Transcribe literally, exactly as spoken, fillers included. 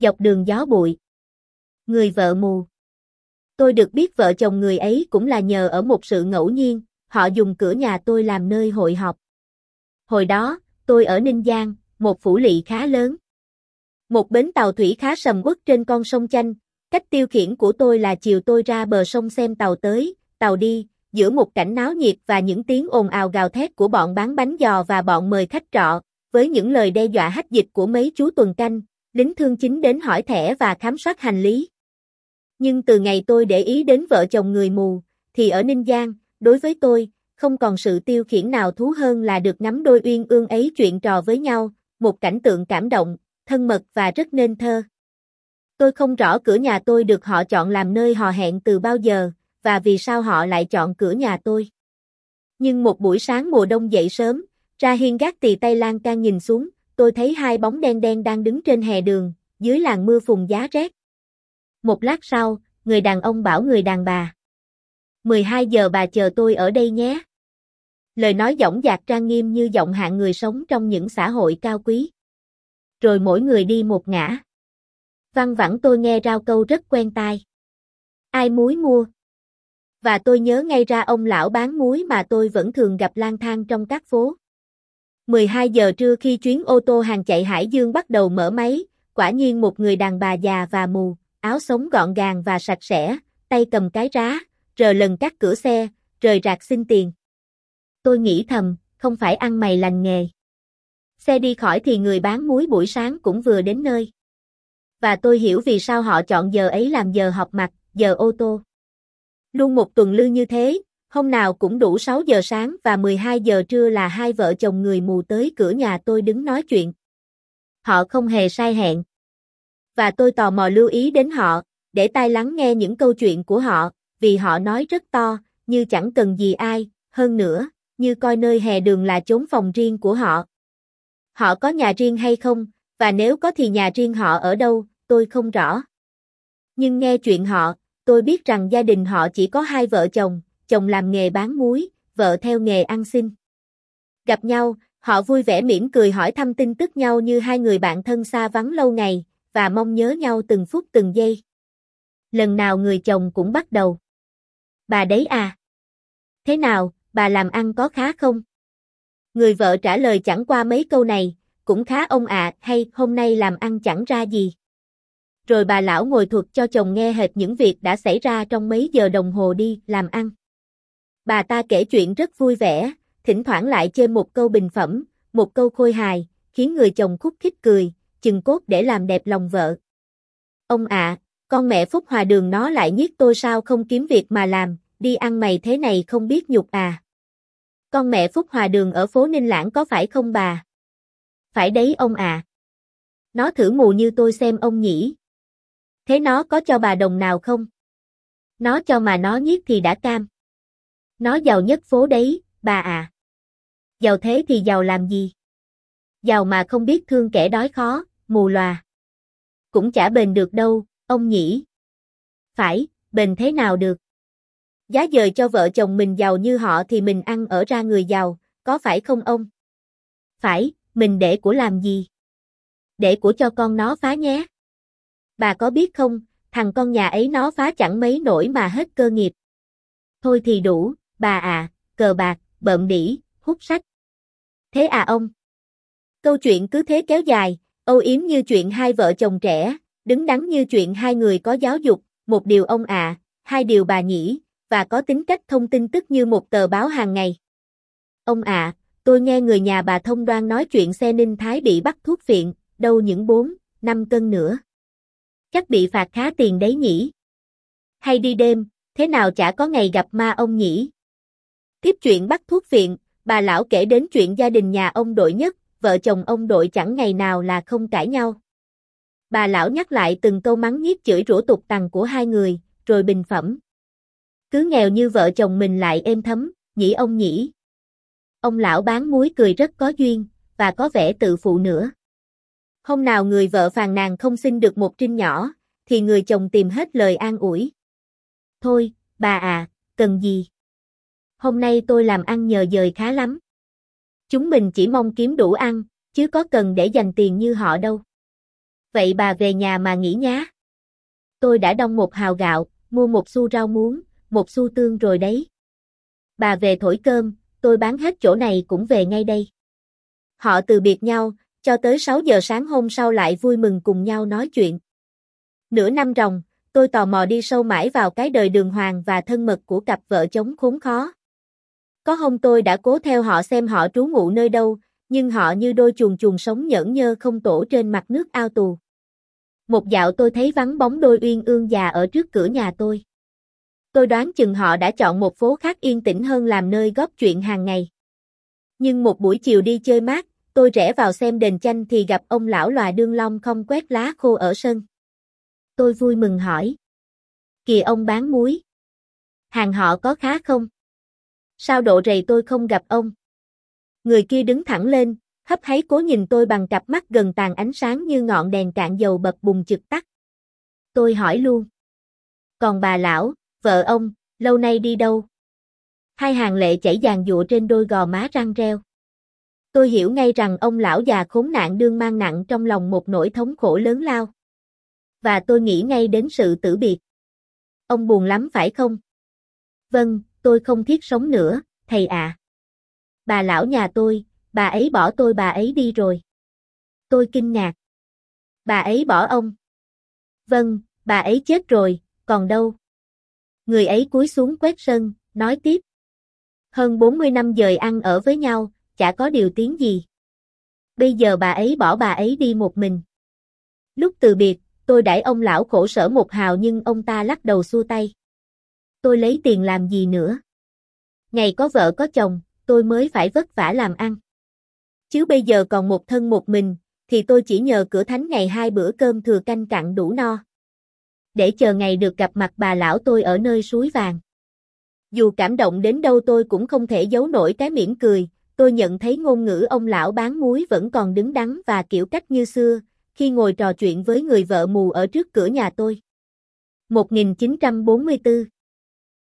Dọc đường gió bụi. Người vợ mù. Tôi được biết vợ chồng người ấy cũng là nhờ ở một sự ngẫu nhiên, họ dùng cửa nhà tôi làm nơi hội họp. Hồi đó, tôi ở Ninh Giang, một phủ lỵ khá lớn. Một bến tàu thủy khá sầm uất trên con sông Chanh, cách tiêu khiển của tôi là chiều tôi ra bờ sông xem tàu tới, tàu đi, giữa một cảnh náo nhiệt và những tiếng ồn ào gào thét của bọn bán bánh giò và bọn mời khách trọ, với những lời đe dọa hách dịch của mấy chú tuần canh, lính thương chính đến hỏi thẻ và khám soát hành lý. Nhưng từ ngày tôi để ý đến vợ chồng người mù, thì ở Ninh Giang, đối với tôi, không còn sự tiêu khiển nào thú hơn là được ngắm đôi uyên ương ấy chuyện trò với nhau, một cảnh tượng cảm động, thân mật và rất nên thơ. Tôi không rõ cửa nhà tôi được họ chọn làm nơi hò hẹn từ bao giờ, và vì sao họ lại chọn cửa nhà tôi. Nhưng một buổi sáng mùa đông dậy sớm, ra hiên gác tì tay lan can nhìn xuống, tôi thấy hai bóng đen đen đang đứng trên hè đường, dưới làn mưa phùn giá rét. Một lát sau, người đàn ông bảo người đàn bà. mười hai giờ bà chờ tôi ở đây nhé. Lời nói dõng dạc trang nghiêm như giọng hạng người sống trong những xã hội cao quý. Rồi mỗi người đi một ngã. Văng vẳng tôi nghe rao câu rất quen tai. Ai muối mua? Và tôi nhớ ngay ra ông lão bán muối mà tôi vẫn thường gặp lang thang trong các phố. mười hai giờ trưa khi chuyến ô tô hàng chạy Hải Dương bắt đầu mở máy, quả nhiên một người đàn bà già và mù, áo sống gọn gàng và sạch sẽ, tay cầm cái rá, rờ lần các cửa xe, rời rạc xin tiền. Tôi nghĩ thầm, không phải ăn mày lành nghề. Xe đi khỏi thì người bán muối buổi sáng cũng vừa đến nơi. Và tôi hiểu vì sao họ chọn giờ ấy làm giờ họp mặt, giờ ô tô. Luôn một tuần lư như thế, hôm nào cũng đủ sáu giờ sáng và mười hai giờ trưa là hai vợ chồng người mù tới cửa nhà tôi đứng nói chuyện. Họ không hề sai hẹn. Và tôi tò mò lưu ý đến họ, để tai lắng nghe những câu chuyện của họ, vì họ nói rất to, như chẳng cần gì ai, hơn nữa, như coi nơi hè đường là chốn phòng riêng của họ. Họ có nhà riêng hay không, và nếu có thì nhà riêng họ ở đâu, tôi không rõ. Nhưng nghe chuyện họ, tôi biết rằng gia đình họ chỉ có hai vợ chồng, chồng làm nghề bán muối, vợ theo nghề ăn xin. Gặp nhau, họ vui vẻ mỉm cười hỏi thăm tin tức nhau như hai người bạn thân xa vắng lâu ngày, và mong nhớ nhau từng phút từng giây. Lần nào người chồng cũng bắt đầu. Bà đấy à? Thế nào, bà làm ăn có khá không? Người vợ trả lời chẳng qua mấy câu này, cũng khá ông ạ, hay hôm nay làm ăn chẳng ra gì. Rồi bà lão ngồi thuật cho chồng nghe hệt những việc đã xảy ra trong mấy giờ đồng hồ đi làm ăn. Bà ta kể chuyện rất vui vẻ, thỉnh thoảng lại chêm một câu bình phẩm, một câu khôi hài, khiến người chồng khúc khích cười, chừng cốt để làm đẹp lòng vợ. Ông ạ, con mẹ Phúc Hòa Đường nó lại nhiếc tôi sao không kiếm việc mà làm, đi ăn mày thế này không biết nhục à. Con mẹ Phúc Hòa Đường ở phố Ninh Lãng có phải không bà? Phải đấy ông ạ. Nó thử mù như tôi xem ông nhỉ. Thế nó có cho bà đồng nào không? Nó cho mà nó nhiếc thì đã cam. Nó giàu nhất phố đấy, bà à. Giàu thế thì giàu làm gì? Giàu mà không biết thương kẻ đói khó, mù lòa. Cũng chả bền được đâu, ông nhỉ. Phải, bền thế nào được? Giá dời cho vợ chồng mình giàu như họ thì mình ăn ở ra người giàu, có phải không ông? Phải, mình để của làm gì? Để của cho con nó phá nhé. Bà có biết không, thằng con nhà ấy nó phá chẳng mấy nổi mà hết cơ nghiệp. Thôi thì đủ, bà à, cờ bạc, bợm đĩ, hút sách. Thế à ông? Câu chuyện cứ thế kéo dài, âu yếm như chuyện hai vợ chồng trẻ, đứng đắn như chuyện hai người có giáo dục, một điều ông ạ, à, hai điều bà nhỉ, và có tính cách thông tin tức như một tờ báo hàng ngày. Ông ạ, à, tôi nghe người nhà bà thông đoan nói chuyện xe Ninh Thái bị bắt thuốc phiện, đâu những bốn, năm cân nữa. Chắc bị phạt khá tiền đấy nhỉ. Hay đi đêm, thế nào chả có ngày gặp ma ông nhỉ. Tiếp chuyện bắt thuốc phiện, bà lão kể đến chuyện gia đình nhà ông Đội Nhất, vợ chồng ông Đội chẳng ngày nào là không cãi nhau. Bà lão nhắc lại từng câu mắng nhiếc chửi rủa tục tằn của hai người, rồi bình phẩm. Cứ nghèo như vợ chồng mình lại êm thấm, nhỉ ông nhỉ. Ông lão bán muối cười rất có duyên, và có vẻ tự phụ nữa. Hôm nào người vợ phàn nàn không xin được một trinh nhỏ, thì người chồng tìm hết lời an ủi. Thôi, bà à, cần gì? Hôm nay tôi làm ăn nhờ dời khá lắm. Chúng mình chỉ mong kiếm đủ ăn, chứ có cần để dành tiền như họ đâu. Vậy bà về nhà mà nghỉ nhá. Tôi đã đong một hào gạo, mua một xu rau muống, một xu tương rồi đấy. Bà về thổi cơm, tôi bán hết chỗ này cũng về ngay đây. Họ từ biệt nhau, cho tới sáu giờ sáng hôm sau lại vui mừng cùng nhau nói chuyện. Nửa năm ròng, tôi tò mò đi sâu mãi vào cái đời đường hoàng và thân mật của cặp vợ chồng khốn khó. Có hôm tôi đã cố theo họ xem họ trú ngụ nơi đâu, nhưng họ như đôi chuồn chuồn sống nhởn nhơ không tổ trên mặt nước ao tù. Một dạo tôi thấy vắng bóng đôi uyên ương già ở trước cửa nhà tôi. Tôi đoán chừng họ đã chọn một phố khác yên tĩnh hơn làm nơi góp chuyện hàng ngày. Nhưng một buổi chiều đi chơi mát, tôi rẽ vào xem đền chanh thì gặp ông lão lòa đương long không quét lá khô ở sân. Tôi vui mừng hỏi. Kìa ông bán muối. Hàng họ có khá không? Sao độ rầy tôi không gặp ông? Người kia đứng thẳng lên, hấp háy cố nhìn tôi bằng cặp mắt gần tàn ánh sáng như ngọn đèn cạn dầu bập bùng chực tắt. Tôi hỏi luôn. Còn bà lão, vợ ông, lâu nay đi đâu? Hai hàng lệ chảy giàn giụa trên đôi gò má răng reo. Tôi hiểu ngay rằng ông lão già khốn nạn đương mang nặng trong lòng một nỗi thống khổ lớn lao. Và tôi nghĩ ngay đến sự tử biệt. Ông buồn lắm phải không? Vâng, tôi không thiết sống nữa, thầy ạ. À. Bà lão nhà tôi, bà ấy bỏ tôi bà ấy đi rồi. Tôi kinh ngạc. Bà ấy bỏ ông. Vâng, bà ấy chết rồi, còn đâu? Người ấy cúi xuống quét sân, nói tiếp. Hơn bốn mươi năm dời ăn ở với nhau, chả có điều tiếng gì. Bây giờ bà ấy bỏ bà ấy đi một mình. Lúc từ biệt, tôi đãi ông lão khổ sở một hào nhưng ông ta lắc đầu xua tay. Tôi lấy tiền làm gì nữa? Ngày có vợ có chồng, tôi mới phải vất vả làm ăn. Chứ bây giờ còn một thân một mình, thì tôi chỉ nhờ cửa thánh ngày hai bữa cơm thừa canh cặn đủ no. Để chờ ngày được gặp mặt bà lão tôi ở nơi suối vàng. Dù cảm động đến đâu tôi cũng không thể giấu nổi cái mỉm cười, tôi nhận thấy ngôn ngữ ông lão bán muối vẫn còn đứng đắn và kiểu cách như xưa, khi ngồi trò chuyện với người vợ mù ở trước cửa nhà tôi. một nghìn chín trăm bốn mươi tư